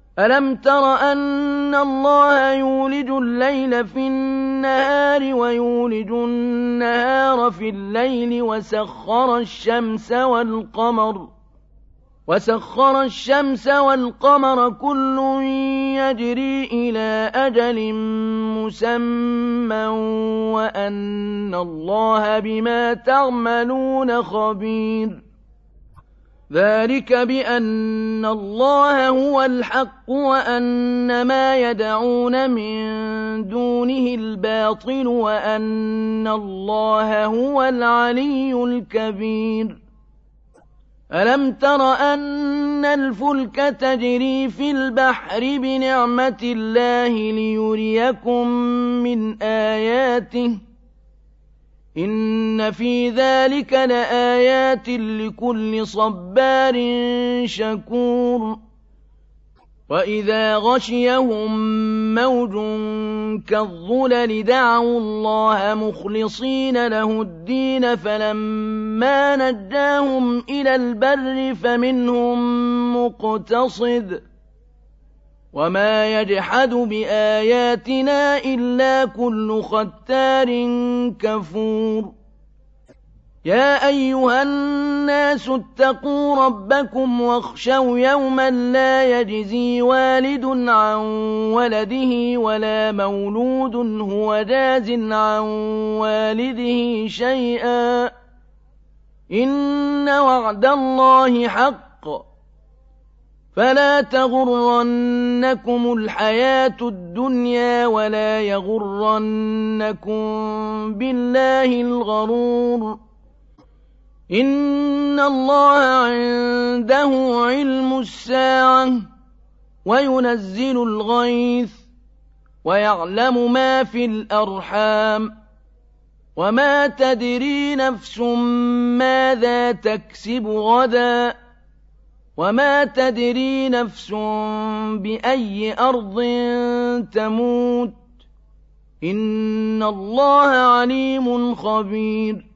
ألم تر أن الله يولج الليل في النهار ويولج النهار في الليل وسخر الشمس والقمر كل يجري إلى أجل مسمى وأن الله بما تعملون خبير ذلك بأن الله هو الحق وأن ما يدعون من دونه الباطل وأن الله هو العلي الكبير ألم تر أن الفلك تجري في البحر بنعمة الله ليريكم من آياته إن في ذلك لآيات لكل صبار شكور وإذا غشيهم موج كالظلل دعوا الله مخلصين له الدين فلما نجاهم إلى البر فمنهم مقتصد وما يجحد بآياتنا إلا كل ختار كفور يا أيها الناس اتقوا ربكم واخشوا يوما لا يجزي والد عن ولده ولا مولود هو جاز عن والده شيئا إن وعد الله حق فلا تغرنكم الحياة الدنيا ولا يغرنكم بالله الغرور إن الله عنده علم الساعة وينزل الغيث ويعلم ما في الأرحام وما تدري نفس ماذا تكسب غدا وما تدري نفس بأي أرض تموت إن الله عليم خبير